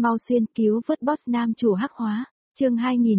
Mau xuyên cứu vớt boss nam chủ hắc hóa, chương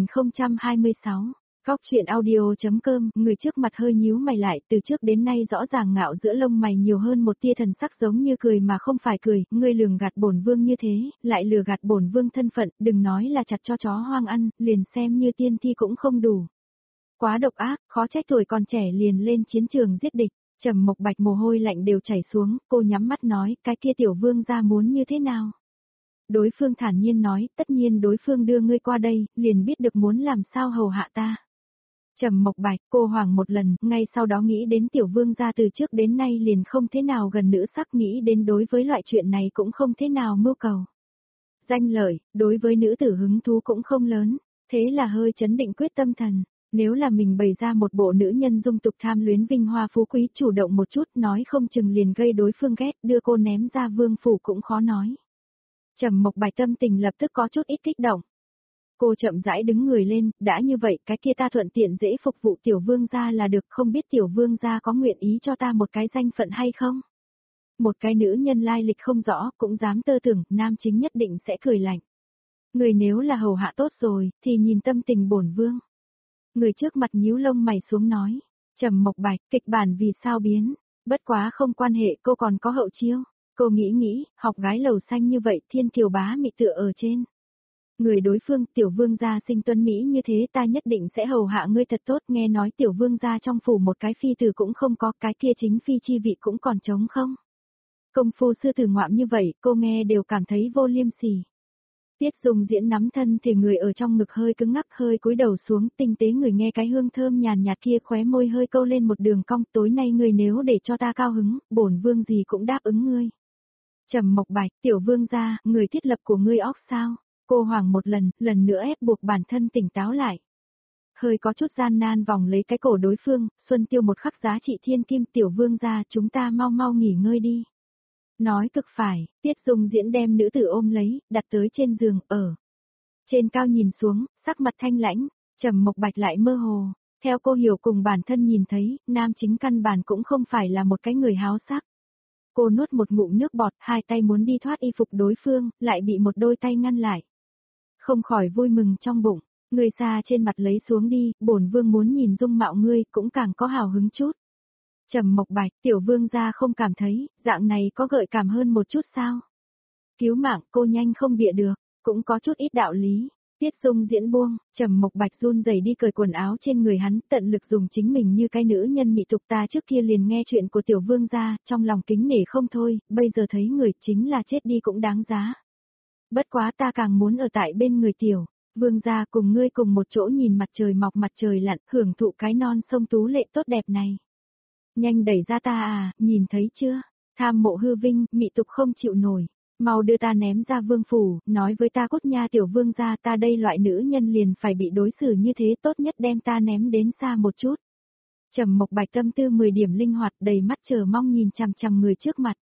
2026. Góc chuyện audio.com, người trước mặt hơi nhíu mày lại, từ trước đến nay rõ ràng ngạo giữa lông mày nhiều hơn một tia thần sắc giống như cười mà không phải cười, ngươi lường gạt bổn vương như thế, lại lừa gạt bổn vương thân phận, đừng nói là chặt cho chó hoang ăn, liền xem như tiên thi cũng không đủ. Quá độc ác, khó trách tuổi còn trẻ liền lên chiến trường giết địch. Trầm Mộc Bạch mồ hôi lạnh đều chảy xuống, cô nhắm mắt nói, cái kia tiểu vương gia muốn như thế nào? Đối phương thản nhiên nói, tất nhiên đối phương đưa ngươi qua đây, liền biết được muốn làm sao hầu hạ ta. Trầm Mộc Bạch, cô hoảng một lần, ngay sau đó nghĩ đến tiểu vương gia từ trước đến nay liền không thế nào gần nữ sắc, nghĩ đến đối với loại chuyện này cũng không thế nào mưu cầu. Danh lợi, đối với nữ tử hứng thú cũng không lớn, thế là hơi chấn định quyết tâm thần. Nếu là mình bày ra một bộ nữ nhân dung tục tham luyến vinh hoa phú quý, chủ động một chút, nói không chừng liền gây đối phương ghét, đưa cô ném ra vương phủ cũng khó nói. Trầm Mộc Bạch tâm tình lập tức có chút ít kích động. Cô chậm rãi đứng người lên, đã như vậy, cái kia ta thuận tiện dễ phục vụ tiểu vương gia là được, không biết tiểu vương gia có nguyện ý cho ta một cái danh phận hay không? Một cái nữ nhân lai lịch không rõ, cũng dám tơ tưởng, nam chính nhất định sẽ cười lạnh. Người nếu là hầu hạ tốt rồi, thì nhìn tâm tình bổn vương. Người trước mặt nhíu lông mày xuống nói, Trầm Mộc Bạch, kịch bản vì sao biến, bất quá không quan hệ, cô còn có hậu chiêu. Cô nghĩ, học gái lầu xanh như vậy, thiên kiều bá mị tựa ở trên. Người đối phương, tiểu vương gia sinh tuấn Mỹ như thế, ta nhất định sẽ hầu hạ ngươi thật tốt, nghe nói tiểu vương gia trong phủ một cái phi tử cũng không có, cái kia chính phi chi vị cũng còn trống không. Công phu sư tử ngoạm như vậy, cô nghe đều cảm thấy vô liêm sỉ. Tiết Dung diễn nắm thân thể người ở trong ngực hơi cứng ngắc, hơi cúi đầu xuống, tinh tế người nghe cái hương thơm nhàn nhạt kia, khóe môi hơi câu lên một đường cong, tối nay ngươi nếu để cho ta cao hứng, bổn vương gì cũng đáp ứng ngươi. Trầm Mộc Bạch, tiểu vương gia, người thiết lập của ngươi óc sao? Cô hoảng một lần nữa ép buộc bản thân tỉnh táo lại. Hơi có chút gian nan vòng lấy cái cổ đối phương, Xuân Tiêu một khắc giá trị thiên kim, tiểu vương gia, chúng ta mau nghỉ ngơi đi. Nói cực phải, Tiết Dung diễn đem nữ tử ôm lấy, đặt tới trên giường, ở. Trên cao nhìn xuống, sắc mặt thanh lãnh, Trầm Mộc Bạch lại mơ hồ. Theo cô hiểu cùng bản thân nhìn thấy, nam chính căn bản cũng không phải là một cái người háo sắc. Cô nuốt một ngụm nước bọt, hai tay muốn đi thoát y phục đối phương, lại bị một đôi tay ngăn lại. Không khỏi vui mừng trong bụng, người xa trên mặt lấy xuống đi, bổn vương muốn nhìn dung mạo ngươi, cũng càng có hào hứng chút. Trầm Mộc Bạch, tiểu vương gia không cảm thấy, dạng này có gợi cảm hơn một chút sao? Cứu mạng, cô nhanh không bịa được, cũng có chút ít đạo lý. Tiết Dung diễn buông, Trầm Mộc Bạch run rẩy đi cởi quần áo trên người hắn, tận lực dùng chính mình như cái nữ nhân mị tục, ta trước kia liền nghe chuyện của tiểu vương gia, trong lòng kính nể không thôi, bây giờ thấy người chính là chết đi cũng đáng giá. Bất quá ta càng muốn ở tại bên người tiểu vương gia, cùng ngươi cùng một chỗ nhìn mặt trời mọc mặt trời lặn, hưởng thụ cái non sông tú lệ tốt đẹp này. Nhanh đẩy ra ta à, nhìn thấy chưa? Tham mộ hư vinh, mị tục không chịu nổi. Mau đưa ta ném ra vương phủ, nói với ta cốt nha tiểu vương gia, ta đây loại nữ nhân liền phải bị đối xử như thế, tốt nhất đem ta ném đến xa một chút. Trầm Mộc Bạch tâm tư 10 điểm linh hoạt, đầy mắt chờ mong nhìn chằm chằm người trước mặt.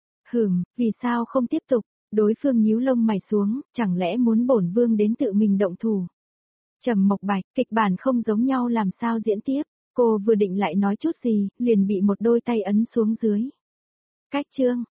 Vì sao không tiếp tục? Đối phương nhíu lông mày xuống, chẳng lẽ muốn bổn vương đến tự mình động thủ? Trầm Mộc Bạch, kịch bản không giống nhau làm sao diễn tiếp? Cô vừa định lại nói chút gì, liền bị một đôi tay ấn xuống dưới. Cách chương,